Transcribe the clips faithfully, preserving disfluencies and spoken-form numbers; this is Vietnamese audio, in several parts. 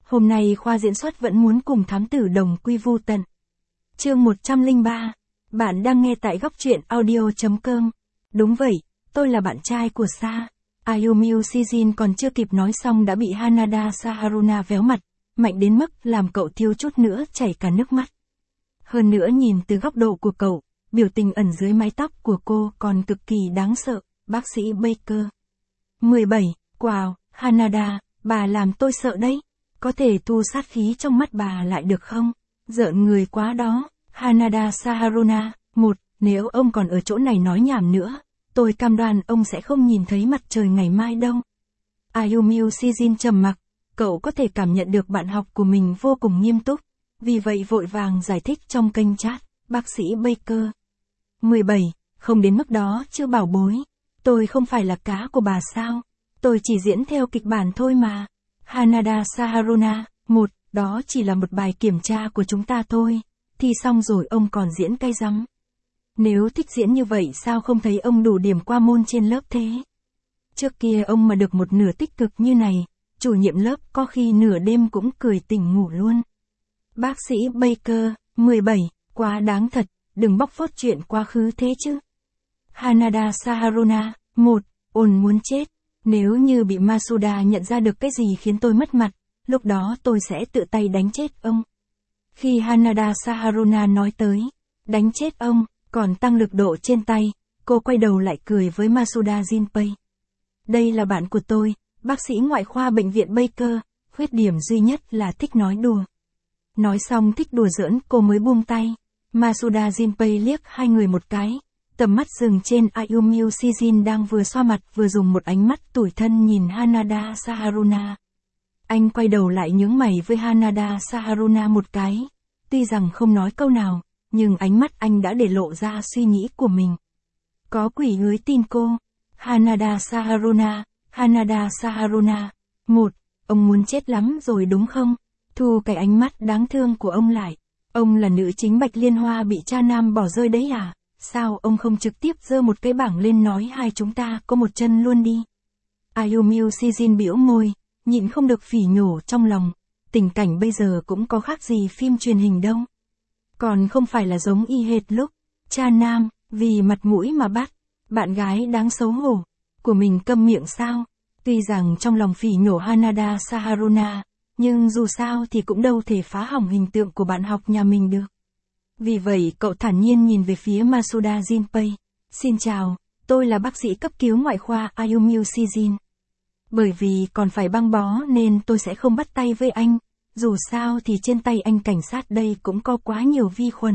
Hôm nay khoa diễn xuất vẫn muốn cùng thám tử đồng quy vu tận. Chương một trăm lẻ ba. Bạn đang nghe tại góc truyện audio chấm com. Đúng vậy, tôi là bạn trai của Sa. Ayumi Shijin còn chưa kịp nói xong đã bị Hanada Saharuna véo mặt, mạnh đến mức làm cậu thiếu chút nữa chảy cả nước mắt. Hơn nữa nhìn từ góc độ của cậu, biểu tình ẩn dưới mái tóc của cô còn cực kỳ đáng sợ, bác sĩ Baker. mười bảy. Wow, Hanada, bà làm tôi sợ đấy. Có thể thu sát khí trong mắt bà lại được không? Giỡn người quá đó. Hanada Saharuna. Một, nếu ông còn ở chỗ này nói nhảm nữa, tôi cam đoan ông sẽ không nhìn thấy mặt trời ngày mai đâu. Ayumi Shijin trầm mặc, cậu có thể cảm nhận được bạn học của mình vô cùng nghiêm túc, vì vậy vội vàng giải thích trong kênh chat, bác sĩ Baker. mười bảy, không đến mức đó chưa bảo bối. Tôi không phải là cá của bà sao? Tôi chỉ diễn theo kịch bản thôi mà. Hanada Saharuna. Một, đó chỉ là một bài kiểm tra của chúng ta thôi. Thì xong rồi ông còn diễn cay rắm. Nếu thích diễn như vậy sao không thấy ông đủ điểm qua môn trên lớp thế? Trước kia ông mà được một nửa tích cực như này, chủ nhiệm lớp có khi nửa đêm cũng cười tỉnh ngủ luôn. Bác sĩ Baker. mười bảy, quá đáng thật, đừng bóc phốt chuyện quá khứ thế chứ. Hanada Saharuna. Một, ồn muốn chết. Nếu như bị Masuda nhận ra được cái gì khiến tôi mất mặt, lúc đó tôi sẽ tự tay đánh chết ông. Khi Hanada Saharuna nói tới, đánh chết ông, còn tăng lực độ trên tay, cô quay đầu lại cười với Masuda Jinpei. Đây là bạn của tôi, bác sĩ ngoại khoa bệnh viện Baker, khuyết điểm duy nhất là thích nói đùa. Nói xong thích đùa giỡn cô mới buông tay. Masuda Jinpei liếc hai người một cái, tầm mắt dừng trên Ayumi Shijin đang vừa xoa mặt vừa dùng một ánh mắt tủi thân nhìn Hanada Saharuna. Anh quay đầu lại nhướng mày với Hanada Saharuna một cái. Tuy rằng không nói câu nào, nhưng ánh mắt anh đã để lộ ra suy nghĩ của mình. Có quỷ hứa tin cô. Hanada Saharuna. Hanada Saharuna. Một, ông muốn chết lắm rồi đúng không? Thu cái ánh mắt đáng thương của ông lại. Ông là nữ chính Bạch Liên Hoa bị cha nam bỏ rơi đấy à? Sao ông không trực tiếp giơ một cái bảng lên nói hai chúng ta có một chân luôn đi? Ayumi Shijin bĩu môi, nhịn không được phỉ nhổ trong lòng. Tình cảnh bây giờ cũng có khác gì phim truyền hình đâu. Còn không phải là giống y hệt lúc cha nam, vì mặt mũi mà bắt bạn gái đáng xấu hổ của mình câm miệng sao? Tuy rằng trong lòng phỉ nhổ Hanada Saharuna, nhưng dù sao thì cũng đâu thể phá hỏng hình tượng của bạn học nhà mình được. Vì vậy cậu thản nhiên nhìn về phía Masuda Jinpei. Xin chào, tôi là bác sĩ cấp cứu ngoại khoa Ayumi Shijin. Bởi vì còn phải băng bó nên tôi sẽ không bắt tay với anh, dù sao thì trên tay anh cảnh sát đây cũng có quá nhiều vi khuẩn.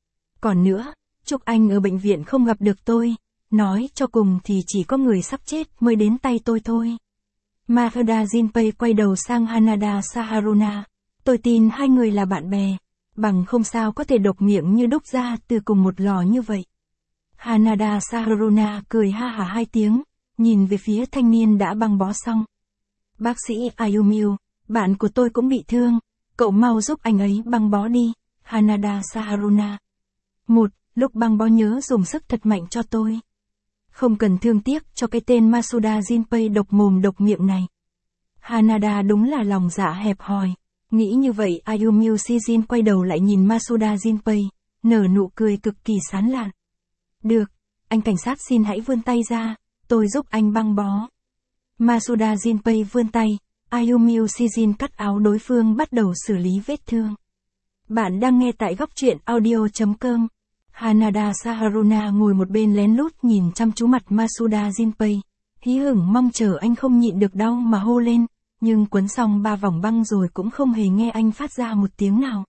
Còn nữa, chúc anh ở bệnh viện không gặp được tôi, nói cho cùng thì chỉ có người sắp chết mới đến tay tôi thôi. Masuda Jinpei quay đầu sang Hanada Saharuna. Tôi tin hai người là bạn bè, bằng không sao có thể độc miệng như đúc ra từ cùng một lò như vậy. Hanada Saharuna cười ha hả hai tiếng, nhìn về phía thanh niên đã băng bó xong. Bác sĩ Ayumi, bạn của tôi cũng bị thương, cậu mau giúp anh ấy băng bó đi. Hanada Saharuna. Một, lúc băng bó nhớ dùng sức thật mạnh cho tôi. Không cần thương tiếc cho cái tên Masuda Jinpei độc mồm độc miệng này. Hanada đúng là lòng dạ hẹp hòi. Nghĩ như vậy Ayumi Shijin quay đầu lại nhìn Masuda Jinpei, nở nụ cười cực kỳ sán lạn. Được, anh cảnh sát xin hãy vươn tay ra, tôi giúp anh băng bó. Masuda Jinpei vươn tay, Ayumi Shijin cắt áo đối phương bắt đầu xử lý vết thương. Bạn đang nghe tại góc truyện audio chấm com. Hanada Saharuna ngồi một bên lén lút nhìn chăm chú mặt Masuda Jinpei, hí hửng mong chờ anh không nhịn được đau mà hô lên, nhưng quấn xong ba vòng băng rồi cũng không hề nghe anh phát ra một tiếng nào.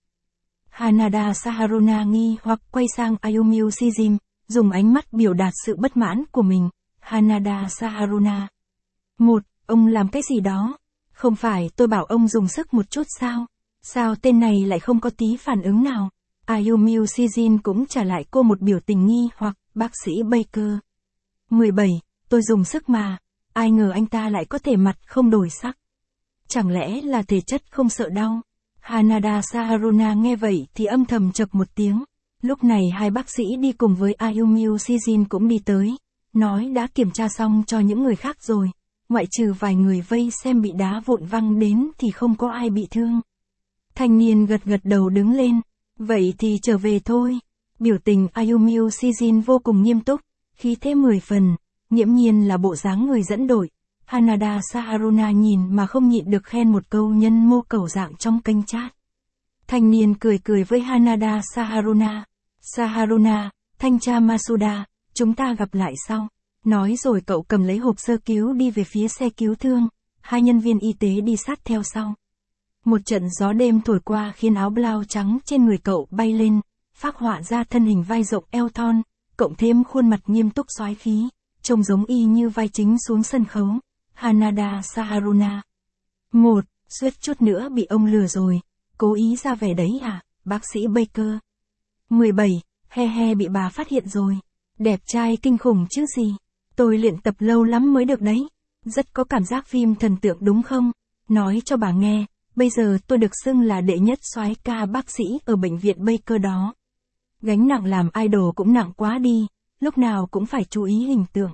Hanada Saharuna nghi hoặc quay sang Ayumi Shijin, dùng ánh mắt biểu đạt sự bất mãn của mình. Hanada Saharuna. Một, ông làm cái gì đó? Không phải tôi bảo ông dùng sức một chút sao? Sao tên này lại không có tí phản ứng nào? Ayumi Shijin cũng trả lại cô một biểu tình nghi hoặc, bác sĩ Baker. mười bảy, tôi dùng sức mà, ai ngờ anh ta lại có thể mặt không đổi sắc. Chẳng lẽ là thể chất không sợ đau? Hanada Saharuna nghe vậy thì âm thầm chậc một tiếng. Lúc này hai bác sĩ đi cùng với Ayumi Shijin cũng đi tới, nói đã kiểm tra xong cho những người khác rồi, ngoại trừ vài người vây xem bị đá vụn văng đến thì không có ai bị thương. Thanh niên gật gật đầu đứng lên, vậy thì trở về thôi. Biểu tình Ayumi Shijin vô cùng nghiêm túc, khí thế mười phần, nghiễm nhiên là bộ dáng người dẫn đội. Hanada Saharuna nhìn mà không nhịn được khen một câu nhân mô cầu dạng trong kênh chat. Thanh niên cười cười với Hanada Saharuna. Saharuna, thanh tra Masuda, chúng ta gặp lại sau. Nói rồi cậu cầm lấy hộp sơ cứu đi về phía xe cứu thương, hai nhân viên y tế đi sát theo sau. Một trận gió đêm thổi qua khiến áo blau trắng trên người cậu bay lên, phác họa ra thân hình vai rộng eo thon, cộng thêm khuôn mặt nghiêm túc soái khí, trông giống y như vai chính xuống sân khấu. Hanada Saharuna. Một, suýt chút nữa bị ông lừa rồi, cố ý ra vẻ đấy à, bác sĩ Baker. mười bảy, he he bị bà phát hiện rồi. Đẹp trai kinh khủng chứ gì. Tôi luyện tập lâu lắm mới được đấy. Rất có cảm giác phim thần tượng đúng không? Nói cho bà nghe, bây giờ tôi được xưng là đệ nhất soái ca bác sĩ ở bệnh viện Baker đó. Gánh nặng làm idol cũng nặng quá đi, lúc nào cũng phải chú ý hình tượng.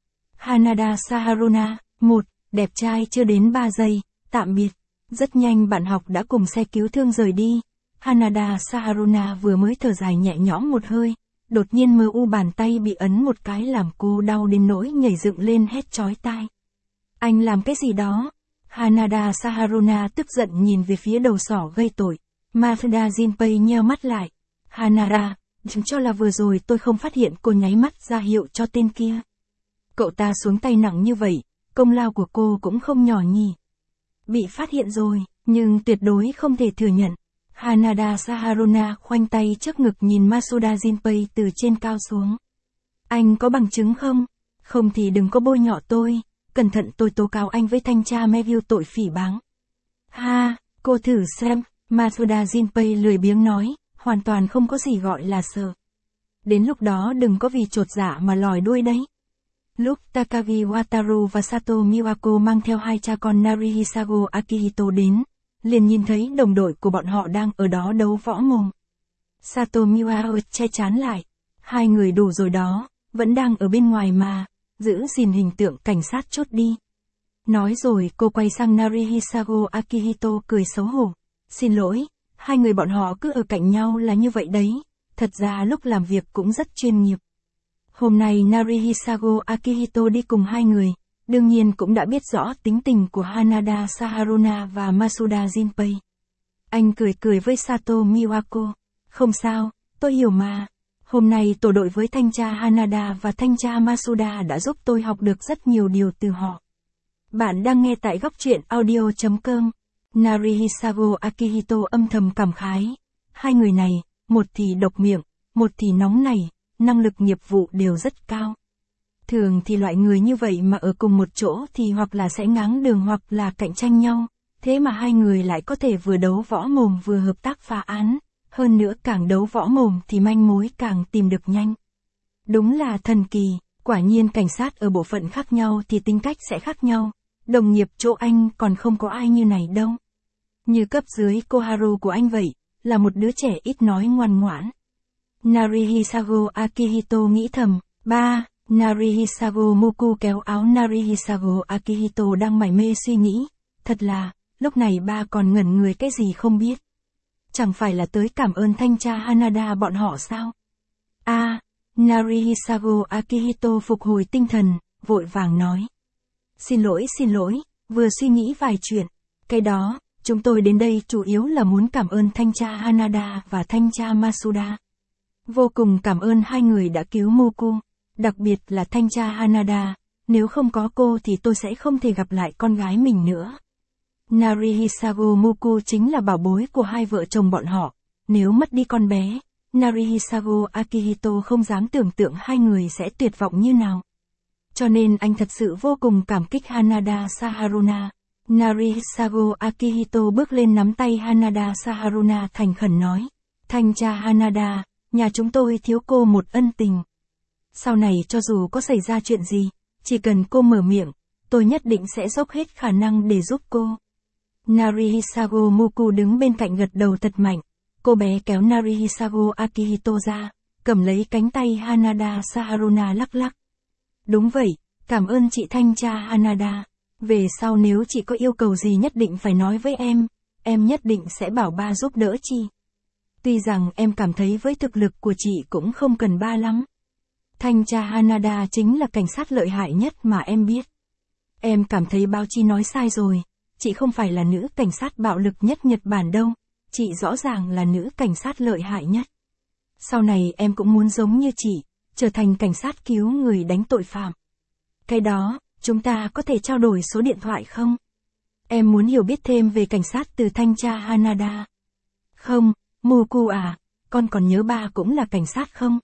Hanada Saharuna. Một, đẹp trai chưa đến ba giây, tạm biệt. Rất nhanh bạn học đã cùng xe cứu thương rời đi. Hanada Saharuna vừa mới thở dài nhẹ nhõm một hơi, đột nhiên mơ u bàn tay bị ấn một cái làm cô đau đến nỗi nhảy dựng lên hét chói tai. Anh làm cái gì đó? Hanada Saharuna tức giận nhìn về phía đầu sỏ gây tội. Masuda Jinpei nheo mắt lại. Hanada, chứng cho là vừa rồi tôi không phát hiện cô nháy mắt ra hiệu cho tên kia. Cậu ta xuống tay nặng như vậy, công lao của cô cũng không nhỏ nhỉ. Bị phát hiện rồi, nhưng tuyệt đối không thể thừa nhận. Hanada Saharuna khoanh tay trước ngực nhìn Masuda Jinpei từ trên cao xuống. Anh có bằng chứng không? Không thì đừng có bôi nhọ tôi, cẩn thận tôi tố cáo anh với thanh tra Meview tội phỉ báng. Ha, cô thử xem, Masuda Jinpei lười biếng nói, hoàn toàn không có gì gọi là sợ. Đến lúc đó đừng có vì chột dạ mà lòi đuôi đấy. Lúc Takagi Wataru và Sato Miwako mang theo hai cha con Narihisago Akihito đến, liền nhìn thấy đồng đội của bọn họ đang ở đó đấu võ mồm. Sato Miwako che chán lại. Hai người đủ rồi đó, vẫn đang ở bên ngoài mà, giữ gìn hình tượng cảnh sát chốt đi. Nói rồi cô quay sang Narihisago Akihito cười xấu hổ. Xin lỗi, hai người bọn họ cứ ở cạnh nhau là như vậy đấy, thật ra lúc làm việc cũng rất chuyên nghiệp. Hôm nay Narihisago Akihito đi cùng hai người, đương nhiên cũng đã biết rõ tính tình của Hanada Saharuna và Masuda Jinpei. Anh cười cười với Sato Miwako. Không sao, tôi hiểu mà. Hôm nay tổ đội với thanh tra Hanada và thanh tra Masuda đã giúp tôi học được rất nhiều điều từ họ. Bạn đang nghe tại góc truyện audio chấm com. Narihisago Akihito âm thầm cảm khái. Hai người này, một thì độc miệng, một thì nóng nảy, năng lực nghiệp vụ đều rất cao. Thường thì loại người như vậy mà ở cùng một chỗ thì hoặc là sẽ ngáng đường hoặc là cạnh tranh nhau, thế mà hai người lại có thể vừa đấu võ mồm vừa hợp tác phá án, hơn nữa càng đấu võ mồm thì manh mối càng tìm được nhanh. Đúng là thần kỳ, quả nhiên cảnh sát ở bộ phận khác nhau thì tính cách sẽ khác nhau, đồng nghiệp chỗ anh còn không có ai như này đâu. Như cấp dưới Koharu của anh vậy, là một đứa trẻ ít nói ngoan ngoãn. Narihisago Akihito nghĩ thầm. Ba. Narihisago Muku kéo áo Narihisago Akihito đang mải mê suy nghĩ. Thật là, lúc này ba còn ngẩn người cái gì không biết. Chẳng phải là tới cảm ơn thanh tra Hanada bọn họ sao? A. À, Narihisago Akihito phục hồi tinh thần, vội vàng nói. Xin lỗi xin lỗi, vừa suy nghĩ vài chuyện. Cái đó, chúng tôi đến đây chủ yếu là muốn cảm ơn thanh tra Hanada và thanh tra Masuda. Vô cùng cảm ơn hai người đã cứu Muku, đặc biệt là thanh tra Hanada, nếu không có cô thì tôi sẽ không thể gặp lại con gái mình nữa. Narihisago Muku chính là bảo bối của hai vợ chồng bọn họ, nếu mất đi con bé, Narihisago Akihito không dám tưởng tượng hai người sẽ tuyệt vọng như nào. Cho nên anh thật sự vô cùng cảm kích Hanada Saharuna. Narihisago Akihito bước lên nắm tay Hanada Saharuna thành khẩn nói. Thanh tra Hanada, nhà chúng tôi thiếu cô một ân tình. Sau này cho dù có xảy ra chuyện gì, chỉ cần cô mở miệng, tôi nhất định sẽ dốc hết khả năng để giúp cô. Narihisago Muku đứng bên cạnh gật đầu thật mạnh. Cô bé kéo Narihisago Akihito ra, cầm lấy cánh tay Hanada Saharuna lắc lắc. Đúng vậy, cảm ơn chị thanh tra Hanada. Về sau nếu chị có yêu cầu gì nhất định phải nói với em, em nhất định sẽ bảo ba giúp đỡ chị. Tuy rằng em cảm thấy với thực lực của chị cũng không cần ba lắm. Thanh tra Hanada chính là cảnh sát lợi hại nhất mà em biết. Em cảm thấy báo chí nói sai rồi, chị không phải là nữ cảnh sát bạo lực nhất Nhật Bản đâu, chị rõ ràng là nữ cảnh sát lợi hại nhất. Sau này em cũng muốn giống như chị, trở thành cảnh sát cứu người đánh tội phạm. Cái đó, chúng ta có thể trao đổi số điện thoại không? Em muốn hiểu biết thêm về cảnh sát từ thanh tra Hanada. Không, Moku à, con còn nhớ ba cũng là cảnh sát không?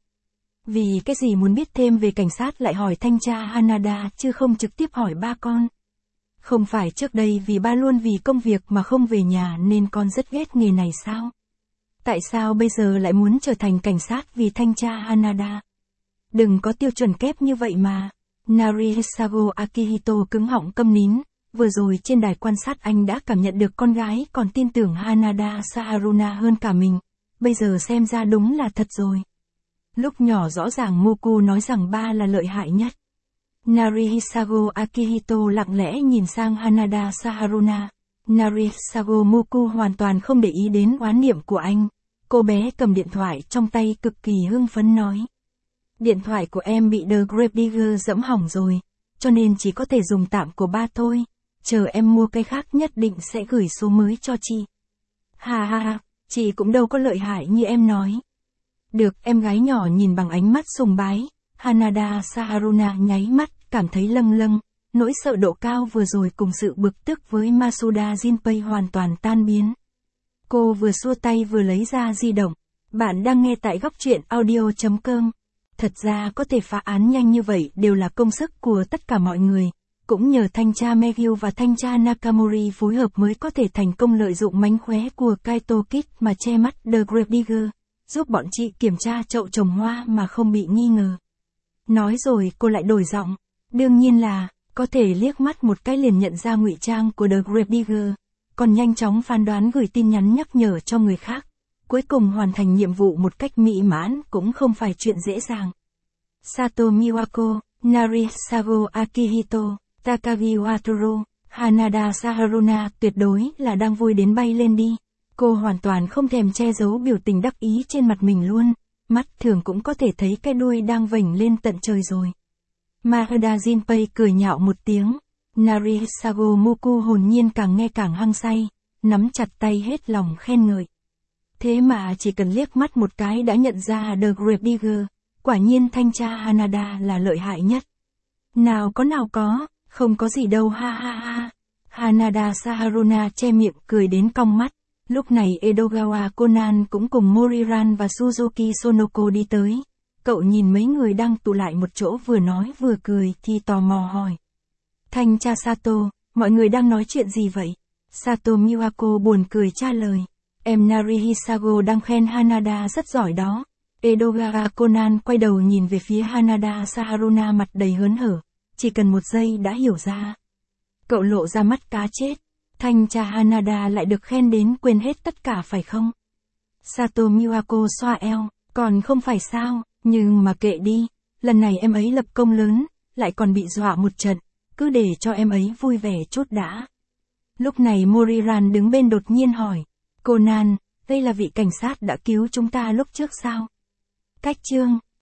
Vì cái gì muốn biết thêm về cảnh sát lại hỏi thanh tra Hanada chứ không trực tiếp hỏi ba con? Không phải trước đây vì ba luôn vì công việc mà không về nhà nên con rất ghét nghề này sao? Tại sao bây giờ lại muốn trở thành cảnh sát vì thanh tra Hanada? Đừng có tiêu chuẩn kép như vậy mà. Narihisago Akihito cứng họng câm nín, vừa rồi trên đài quan sát anh đã cảm nhận được con gái còn tin tưởng Hanada Saharuna hơn cả mình, bây giờ xem ra đúng là thật rồi. Lúc nhỏ rõ ràng Moku nói rằng ba là lợi hại nhất. Narihisago Akihito lặng lẽ nhìn sang Hanada Saharuna. Narihisago Moku hoàn toàn không để ý đến oán niệm của anh. Cô bé cầm điện thoại trong tay cực kỳ hưng phấn nói. Điện thoại của em bị The Gravedigger dẫm hỏng rồi, cho nên chỉ có thể dùng tạm của ba thôi. Chờ em mua cái khác nhất định sẽ gửi số mới cho chị. Ha ha ha, chị cũng đâu có lợi hại như em nói. Được, em gái nhỏ nhìn bằng ánh mắt sùng bái. Hanada Saharuna nháy mắt, cảm thấy lâng lâng. Nỗi sợ độ cao vừa rồi cùng sự bực tức với Masuda Jinpei hoàn toàn tan biến. Cô vừa xua tay vừa lấy ra di động. Bạn đang nghe tại góc truyện audio chấm com. Thật ra có thể phá án nhanh như vậy đều là công sức của tất cả mọi người. Cũng nhờ thanh tra Megyu và thanh tra Nakamori phối hợp mới có thể thành công lợi dụng mánh khóe của Kaito Kid mà che mắt The Gravedigger, giúp bọn chị kiểm tra chậu trồng hoa mà không bị nghi ngờ. Nói rồi cô lại đổi giọng. Đương nhiên là, có thể liếc mắt một cái liền nhận ra ngụy trang của The Gravedigger, còn nhanh chóng phán đoán gửi tin nhắn nhắc nhở cho người khác. Cuối cùng hoàn thành nhiệm vụ một cách mỹ mãn cũng không phải chuyện dễ dàng. Sato Miwako, Narihisago Akihito, Takagi Wataru, Hanada Saharuna tuyệt đối là đang vui đến bay lên đi. Cô hoàn toàn không thèm che giấu biểu tình đắc ý trên mặt mình luôn, mắt thường cũng có thể thấy cái đuôi đang vểnh lên tận trời rồi. Mahada Jinpei cười nhạo một tiếng, Narihisago Moku hồn nhiên càng nghe càng hăng say, nắm chặt tay hết lòng khen ngợi. Thế mà chỉ cần liếc mắt một cái đã nhận ra The Gravedigger, quả nhiên thanh tra Hanada là lợi hại nhất. Nào có nào có, không có gì đâu ha ha ha. Hanada Saharuna che miệng cười đến cong mắt. Lúc này Edogawa Conan cũng cùng Moriran và Suzuki Sonoko đi tới. Cậu nhìn mấy người đang tụ lại một chỗ vừa nói vừa cười thì tò mò hỏi. Thanh tra Sato, mọi người đang nói chuyện gì vậy? Sato Miwako buồn cười trả lời. Em Narihisago đang khen Hanada rất giỏi đó. Edogawa Conan quay đầu nhìn về phía Hanada Saharuna mặt đầy hớn hở. Chỉ cần một giây đã hiểu ra. Cậu lộ ra mắt cá chết. Thanh tra Hanada lại được khen đến quên hết tất cả phải không? Sato Miwako xoa eo. Còn không phải sao, nhưng mà kệ đi. Lần này em ấy lập công lớn, lại còn bị dọa một trận. Cứ để cho em ấy vui vẻ chút đã. Lúc này Moriran đứng bên đột nhiên hỏi. Conan, đây là vị cảnh sát đã cứu chúng ta lúc trước sao? Cách chương